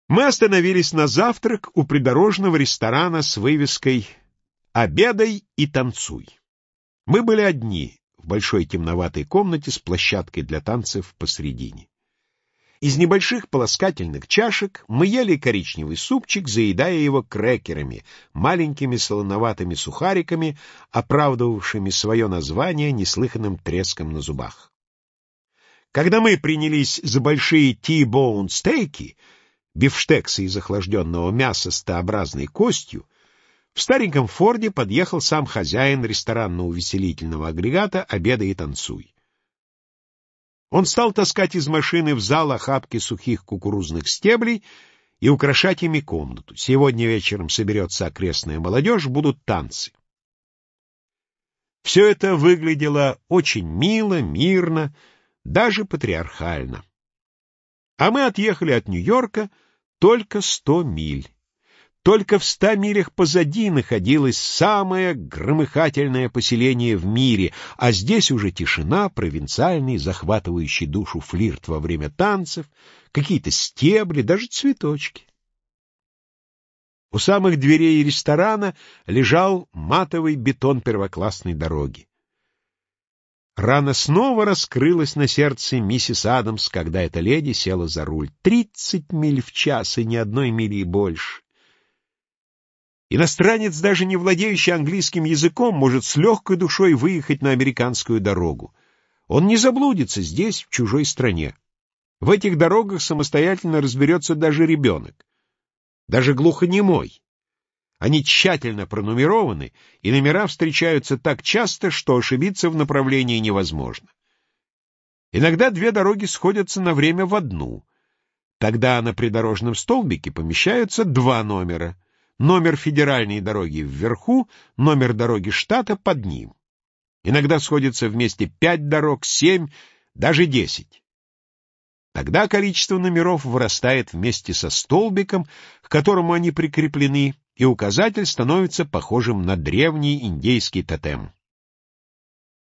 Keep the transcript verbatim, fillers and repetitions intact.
Мы остановились на завтрак у придорожного ресторана с вывеской «Обедай и танцуй». Мы были одни в большой темноватой комнате с площадкой для танцев посредине. Из небольших полоскательных чашек мы ели коричневый супчик, заедая его крекерами, маленькими солоноватыми сухариками, оправдывавшими свое название неслыханным треском на зубах. Когда мы принялись за большие T-bone стейки, бифштексы из охлажденного мяса с Т-образной костью, в стареньком Форде подъехал сам хозяин ресторанно-увеселительного агрегата «Обедай и танцуй». Он стал таскать из машины в зал охапки сухих кукурузных стеблей и украшать ими комнату. Сегодня вечером соберется окрестная молодежь, будут танцы. Все это выглядело очень мило, мирно, даже патриархально. А мы отъехали от Нью-Йорка только сто миль. Только в ста милях позади находилось самое громыхательное поселение в мире, а здесь уже тишина, провинциальный, захватывающий душу флирт во время танцев, какие-то стебли, даже цветочки. У самых дверей ресторана лежал матовый бетон первоклассной дороги. Рана снова раскрылась на сердце миссис Адамс, когда эта леди села за руль. Тридцать миль в час и ни одной мили больше. Иностранец, даже не владеющий английским языком, может с легкой душой выехать на американскую дорогу. Он не заблудится здесь, в чужой стране. В этих дорогах самостоятельно разберется даже ребенок, даже глухонемой. Они тщательно пронумерованы, и номера встречаются так часто, что ошибиться в направлении невозможно. Иногда две дороги сходятся на время в одну. Тогда на придорожном столбике помещаются два номера. Номер федеральной дороги вверху, номер дороги штата под ним. Иногда сходятся вместе пять дорог, семь, даже десять. Тогда количество номеров вырастает вместе со столбиком, к которому они прикреплены, и указатель становится похожим на древний индейский тотем.